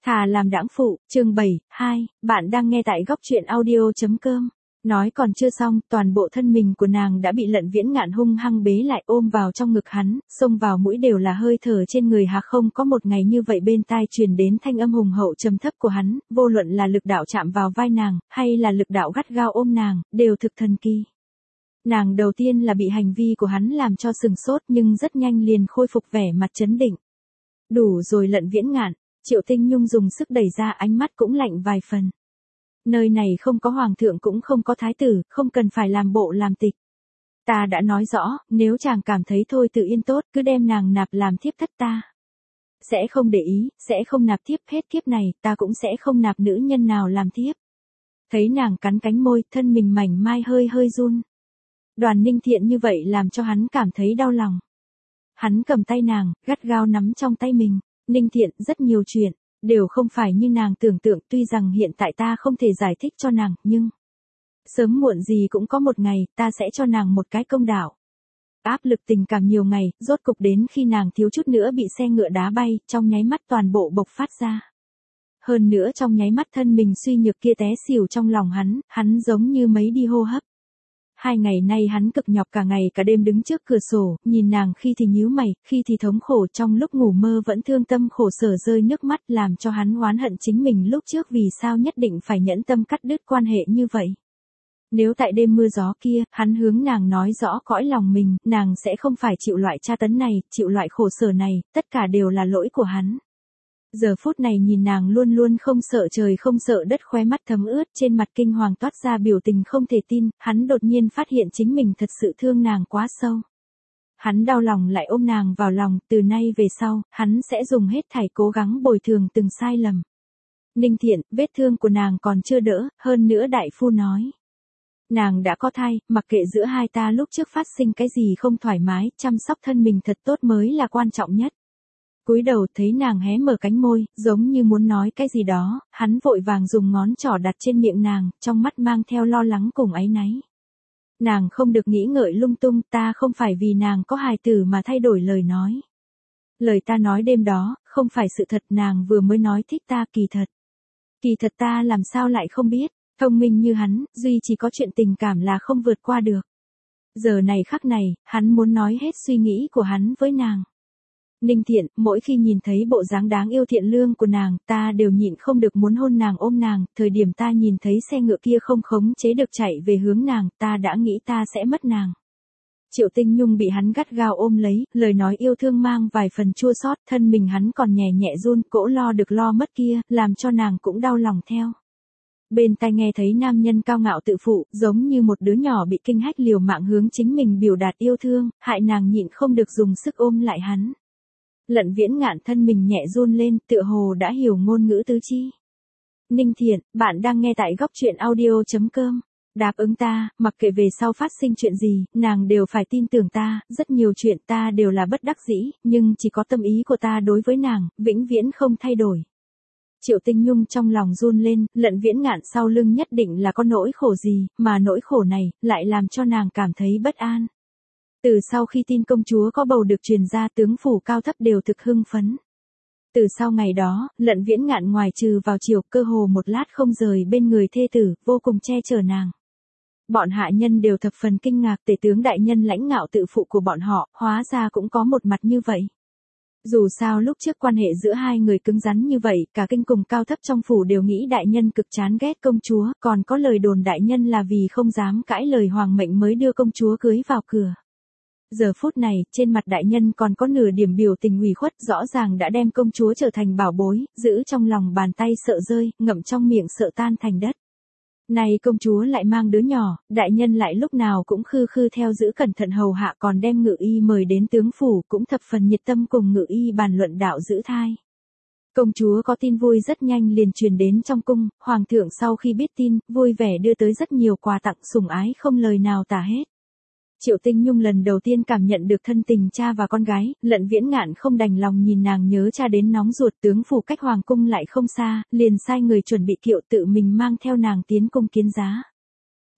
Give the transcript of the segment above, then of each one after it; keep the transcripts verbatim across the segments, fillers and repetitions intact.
Thà làm đãng phụ, chương bảy, hai, bạn đang nghe tại góc truyện audio.com. Nói còn chưa xong, toàn bộ thân mình của nàng đã bị Lận Viễn Ngạn hung hăng bế lại ôm vào trong ngực hắn, xông vào mũi đều là hơi thở trên người hà không có một ngày như vậy bên tai truyền đến thanh âm hùng hậu trầm thấp của hắn, vô luận là lực đạo chạm vào vai nàng, hay là lực đạo gắt gao ôm nàng, đều thực thần kỳ. Nàng đầu tiên là bị hành vi của hắn làm cho sừng sốt nhưng rất nhanh liền khôi phục vẻ mặt trấn định. Đủ rồi Lận Viễn Ngạn. Triệu Tinh Nhung dùng sức đẩy ra, ánh mắt cũng lạnh vài phần. Nơi này không có hoàng thượng cũng không có thái tử, không cần phải làm bộ làm tịch. Ta đã nói rõ, nếu chàng cảm thấy thôi tự yên tốt, cứ đem nàng nạp làm thiếp thất ta. Sẽ không để ý, sẽ không nạp thiếp, hết kiếp này, ta cũng sẽ không nạp nữ nhân nào làm thiếp. Thấy nàng cắn cánh môi, thân mình mảnh mai hơi hơi run. Đoàn Ninh Thiện như vậy làm cho hắn cảm thấy đau lòng. Hắn cầm tay nàng, gắt gao nắm trong tay mình. Ninh Thiện, rất nhiều chuyện, đều không phải như nàng tưởng tượng, tuy rằng hiện tại ta không thể giải thích cho nàng, nhưng sớm muộn gì cũng có một ngày, ta sẽ cho nàng một cái công đạo. Áp lực tình cảm nhiều ngày, rốt cục đến khi nàng thiếu chút nữa bị xe ngựa đá bay, trong nháy mắt toàn bộ bộc phát ra. Hơn nữa trong nháy mắt thân mình suy nhược kia té xỉu trong lòng hắn, hắn giống như mấy đi hô hấp. Hai ngày nay hắn cực nhọc cả ngày cả đêm đứng trước cửa sổ, nhìn nàng khi thì nhíu mày, khi thì thống khổ, trong lúc ngủ mơ vẫn thương tâm khổ sở rơi nước mắt, làm cho hắn oán hận chính mình lúc trước vì sao nhất định phải nhẫn tâm cắt đứt quan hệ như vậy. Nếu tại đêm mưa gió kia, hắn hướng nàng nói rõ cõi lòng mình, nàng sẽ không phải chịu loại tra tấn này, chịu loại khổ sở này, tất cả đều là lỗi của hắn. Giờ phút này nhìn nàng luôn luôn không sợ trời không sợ đất, khóe mắt thấm ướt, trên mặt kinh hoàng toát ra biểu tình không thể tin, hắn đột nhiên phát hiện chính mình thật sự thương nàng quá sâu. Hắn đau lòng lại ôm nàng vào lòng, từ nay về sau, hắn sẽ dùng hết thảy cố gắng bồi thường từng sai lầm. Ninh Thiện, vết thương của nàng còn chưa đỡ, hơn nữa đại phu nói. Nàng đã có thai, mặc kệ giữa hai ta lúc trước phát sinh cái gì không thoải mái, chăm sóc thân mình thật tốt mới là quan trọng nhất. Cúi đầu thấy nàng hé mở cánh môi, giống như muốn nói cái gì đó, hắn vội vàng dùng ngón trỏ đặt trên miệng nàng, trong mắt mang theo lo lắng cùng áy náy. Nàng không được nghĩ ngợi lung tung, ta không phải vì nàng có hài tử mà thay đổi lời nói. Lời ta nói đêm đó, không phải sự thật, nàng vừa mới nói thích ta, kỳ thật. Kỳ thật ta làm sao lại không biết, thông minh như hắn, duy chỉ có chuyện tình cảm là không vượt qua được. Giờ này khắc này, hắn muốn nói hết suy nghĩ của hắn với nàng. Ninh Thiện, mỗi khi nhìn thấy bộ dáng đáng yêu thiện lương của nàng, ta đều nhịn không được muốn hôn nàng ôm nàng, thời điểm ta nhìn thấy xe ngựa kia không khống chế được chạy về hướng nàng, ta đã nghĩ ta sẽ mất nàng. Triệu Tinh Nhung bị hắn gắt gao ôm lấy, lời nói yêu thương mang vài phần chua xót, thân mình hắn còn nhẹ nhẹ run, cỗ lo được lo mất kia, làm cho nàng cũng đau lòng theo. Bên tai nghe thấy nam nhân cao ngạo tự phụ, giống như một đứa nhỏ bị kinh hách liều mạng hướng chính mình biểu đạt yêu thương, hại nàng nhịn không được dùng sức ôm lại hắn. Lận Viễn Ngạn thân mình nhẹ run lên, tựa hồ đã hiểu ngôn ngữ tứ chi. Ninh Thiện, bạn đang nghe tại góc truyện audio.com. Đáp ứng ta, mặc kệ về sau phát sinh chuyện gì, nàng đều phải tin tưởng ta, rất nhiều chuyện ta đều là bất đắc dĩ, nhưng chỉ có tâm ý của ta đối với nàng, vĩnh viễn không thay đổi. Triệu Tinh Nhung trong lòng run lên, Lận Viễn Ngạn sau lưng nhất định là có nỗi khổ gì, mà nỗi khổ này, lại làm cho nàng cảm thấy bất an. Từ sau khi tin công chúa có bầu được truyền ra, tướng phủ cao thấp đều thực hưng phấn. Từ sau ngày đó, Lận Viễn Ngạn ngoài trừ vào chiều, cơ hồ một lát không rời bên người thê tử, vô cùng che chở nàng. Bọn hạ nhân đều thập phần kinh ngạc, tể tướng đại nhân lãnh ngạo tự phụ của bọn họ, hóa ra cũng có một mặt như vậy. Dù sao lúc trước quan hệ giữa hai người cứng rắn như vậy, cả kinh cùng cao thấp trong phủ đều nghĩ đại nhân cực chán ghét công chúa, còn có lời đồn đại nhân là vì không dám cãi lời hoàng mệnh mới đưa công chúa cưới vào cửa. Giờ phút này, trên mặt đại nhân còn có nửa điểm biểu tình ủy khuất, rõ ràng đã đem công chúa trở thành bảo bối, giữ trong lòng bàn tay sợ rơi, ngậm trong miệng sợ tan thành đất. Này công chúa lại mang đứa nhỏ, đại nhân lại lúc nào cũng khư khư theo giữ cẩn thận hầu hạ, còn đem ngự y mời đến tướng phủ, cũng thập phần nhiệt tâm cùng ngự y bàn luận đạo giữ thai. Công chúa có tin vui rất nhanh liền truyền đến trong cung, hoàng thượng sau khi biết tin, vui vẻ đưa tới rất nhiều quà tặng, sủng ái không lời nào tả hết. Triệu Tinh Nhung lần đầu tiên cảm nhận được thân tình cha và con gái, Lận Viễn Ngạn không đành lòng nhìn nàng nhớ cha đến nóng ruột, tướng phủ cách hoàng cung lại không xa, liền sai người chuẩn bị kiệu tự mình mang theo nàng tiến cung kiến giá.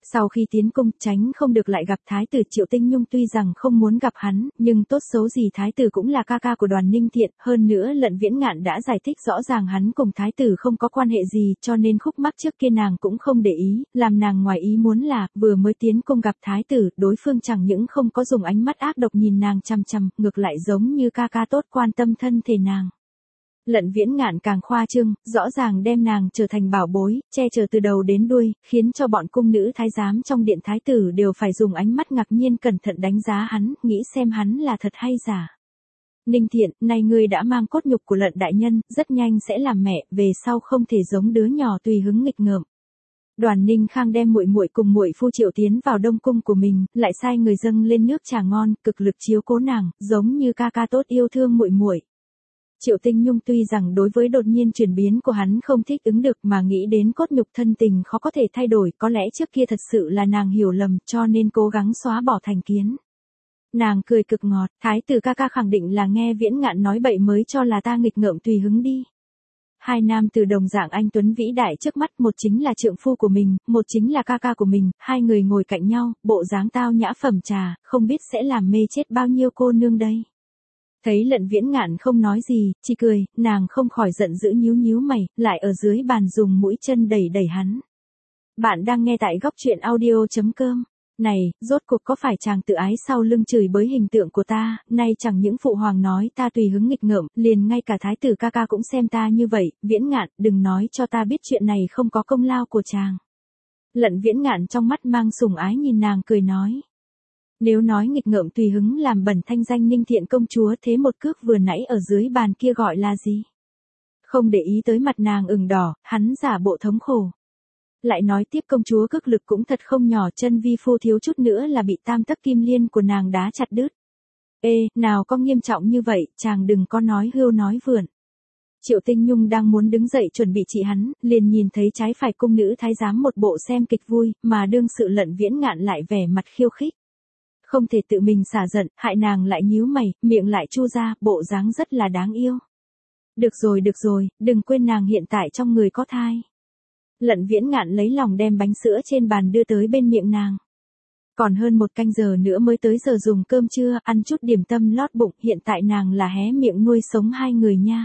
Sau khi tiến cung, tránh không được lại gặp Thái tử Triệu Tinh Nhung, tuy rằng không muốn gặp hắn, nhưng tốt xấu gì Thái tử cũng là ca ca của Đoàn Ninh Thiện, hơn nữa Lận Viễn Ngạn đã giải thích rõ ràng hắn cùng Thái tử không có quan hệ gì, cho nên khúc mắc trước kia nàng cũng không để ý, làm nàng ngoài ý muốn là, vừa mới tiến cung gặp Thái tử, đối phương chẳng những không có dùng ánh mắt ác độc nhìn nàng chằm chằm, ngược lại giống như ca ca tốt quan tâm thân thể nàng. Lận Viễn Ngạn càng khoa trương, rõ ràng đem nàng trở thành bảo bối, che chở từ đầu đến đuôi, khiến cho bọn cung nữ thái giám trong điện thái tử đều phải dùng ánh mắt ngạc nhiên cẩn thận đánh giá hắn, nghĩ xem hắn là thật hay giả. Ninh Thiện, này ngươi đã mang cốt nhục của Lận đại nhân, rất nhanh sẽ làm mẹ, về sau không thể giống đứa nhỏ tùy hứng nghịch ngợm. Đoàn Ninh Khang đem muội muội cùng muội phu Triệu tiến vào đông cung của mình, lại sai người dâng lên nước trà ngon, cực lực chiếu cố nàng, giống như ca ca tốt yêu thương muội muội. Triệu Tinh Nhung tuy rằng đối với đột nhiên chuyển biến của hắn không thích ứng được mà nghĩ đến cốt nhục thân tình khó có thể thay đổi, có lẽ trước kia thật sự là nàng hiểu lầm cho nên cố gắng xóa bỏ thành kiến. Nàng cười cực ngọt, Thái tử ca ca khẳng định là nghe Viễn Ngạn nói bậy mới cho là ta nghịch ngợm tùy hứng đi. Hai nam từ đồng dạng anh tuấn vĩ đại trước mắt, một chính là trượng phu của mình, một chính là ca ca của mình, hai người ngồi cạnh nhau, bộ dáng tao nhã phẩm trà, không biết sẽ làm mê chết bao nhiêu cô nương đây. Thấy Lận Viễn Ngạn không nói gì, chỉ cười, nàng không khỏi giận dữ nhíu nhíu mày, lại ở dưới bàn dùng mũi chân đẩy đẩy hắn. Bạn đang nghe tại góc truyện audio chấm com. Này, rốt cuộc có phải chàng tự ái sau lưng chửi bới hình tượng của ta, nay chẳng những phụ hoàng nói ta tùy hứng nghịch ngợm, liền ngay cả Thái tử ca ca cũng xem ta như vậy, Viễn Ngạn, đừng nói cho ta biết chuyện này không có công lao của chàng. Lận Viễn Ngạn trong mắt mang sủng ái nhìn nàng cười nói. Nếu nói nghịch ngợm tùy hứng làm bẩn thanh danh Ninh Thiện công chúa, thế một cước vừa nãy ở dưới bàn kia gọi là gì? Không để ý tới mặt nàng ửng đỏ, hắn giả bộ thống khổ. Lại nói tiếp công chúa cước lực cũng thật không nhỏ, chân vi phu thiếu chút nữa là bị tam tấc kim liên của nàng đá chặt đứt. Ê, nào có nghiêm trọng như vậy, chàng đừng có nói hưu nói vượn. Triệu Tinh Nhung đang muốn đứng dậy chuẩn bị trị hắn, liền nhìn thấy trái phải cung nữ thái giám một bộ xem kịch vui, mà đương sự Lận Viễn Ngạn lại vẻ mặt khiêu khích. Không thể tự mình xả giận, hại nàng lại nhíu mày, miệng lại chu ra, bộ dáng rất là đáng yêu. Được rồi được rồi, đừng quên nàng hiện tại trong người có thai. Lận Viễn Ngạn lấy lòng đem bánh sữa trên bàn đưa tới bên miệng nàng. Còn hơn một canh giờ nữa mới tới giờ dùng cơm trưa, ăn chút điểm tâm lót bụng, hiện tại nàng là hé miệng nuôi sống hai người nha.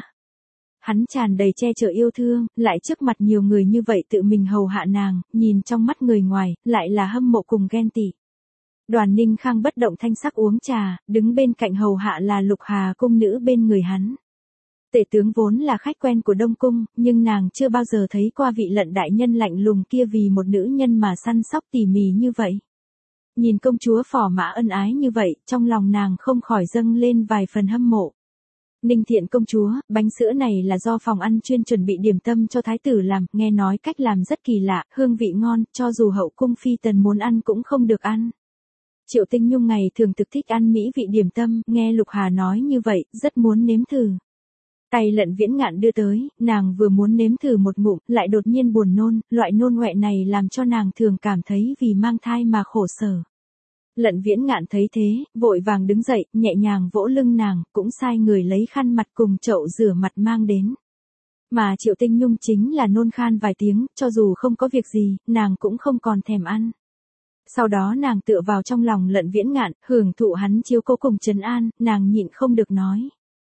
Hắn tràn đầy che chở yêu thương, lại trước mặt nhiều người như vậy tự mình hầu hạ nàng, nhìn trong mắt người ngoài, lại là hâm mộ cùng ghen tị. Đoàn Ninh Khang bất động thanh sắc uống trà, đứng bên cạnh hầu hạ là Lục Hà cung nữ bên người hắn. Tể tướng vốn là khách quen của Đông Cung, nhưng nàng chưa bao giờ thấy qua vị Lận đại nhân lạnh lùng kia vì một nữ nhân mà săn sóc tỉ mỉ như vậy. Nhìn công chúa phò mã ân ái như vậy, trong lòng nàng không khỏi dâng lên vài phần hâm mộ. Ninh Thiện công chúa, bánh sữa này là do phòng ăn chuyên chuẩn bị điểm tâm cho thái tử làm, nghe nói cách làm rất kỳ lạ, hương vị ngon, cho dù hậu cung phi tần muốn ăn cũng không được ăn. Triệu Tinh Nhung ngày thường thực thích ăn mỹ vị điểm tâm, nghe Lục Hà nói như vậy, rất muốn nếm thử. Tay Lận Viễn Ngạn đưa tới, nàng vừa muốn nếm thử một ngụm, lại đột nhiên buồn nôn, loại nôn ngoẹ này làm cho nàng thường cảm thấy vì mang thai mà khổ sở. Lận Viễn Ngạn thấy thế, vội vàng đứng dậy, nhẹ nhàng vỗ lưng nàng, cũng sai người lấy khăn mặt cùng chậu rửa mặt mang đến. Mà Triệu Tinh Nhung chính là nôn khan vài tiếng, cho dù không có việc gì, nàng cũng không còn thèm ăn. Sau đó nàng tựa vào trong lòng Lận Viễn Ngạn, hưởng thụ hắn chiếu cố cùng trấn an, nàng nhịn không được nói.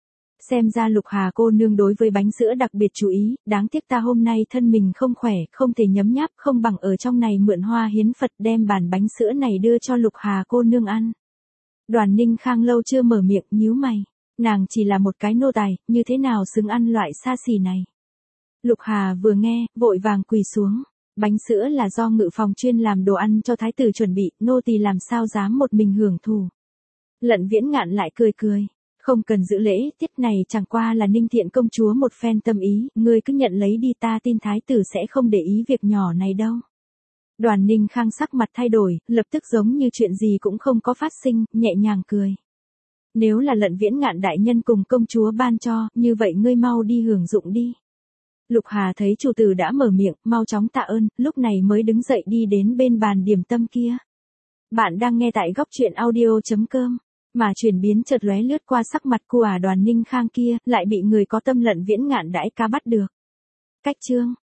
Xem ra Lục Hà cô nương đối với bánh sữa đặc biệt chú ý, đáng tiếc ta hôm nay thân mình không khỏe, không thể nhấm nháp, không bằng ở trong này mượn hoa hiến Phật đem bàn bánh sữa này đưa cho Lục Hà cô nương ăn. Đoàn Ninh Khang lâu chưa mở miệng, nhíu mày. Nàng chỉ là một cái nô tài, như thế nào xứng ăn loại xa xỉ này. Lục Hà vừa nghe, vội vàng quỳ xuống. Bánh sữa là do ngự phòng chuyên làm đồ ăn cho thái tử chuẩn bị, nô tỳ làm sao dám một mình hưởng thụ. Lận Viễn Ngạn lại cười cười. Không cần giữ lễ, tiết này chẳng qua là Ninh Thiện công chúa một phen tâm ý, ngươi cứ nhận lấy đi, ta tin thái tử sẽ không để ý việc nhỏ này đâu. Đoàn Ninh Khang sắc mặt thay đổi, lập tức giống như chuyện gì cũng không có phát sinh, nhẹ nhàng cười. Nếu là Lận Viễn Ngạn đại nhân cùng công chúa ban cho, như vậy ngươi mau đi hưởng dụng đi. Lục Hà thấy chủ tử đã mở miệng, mau chóng tạ ơn, lúc này mới đứng dậy đi đến bên bàn điểm tâm kia. Bạn đang nghe tại góc truyện audio chấm com. Mà chuyển biến chợt lóe lướt qua sắc mặt của Đoàn Ninh Khang kia, lại bị người có tâm Lận Viễn Ngạn đãi ca bắt được. Cách chương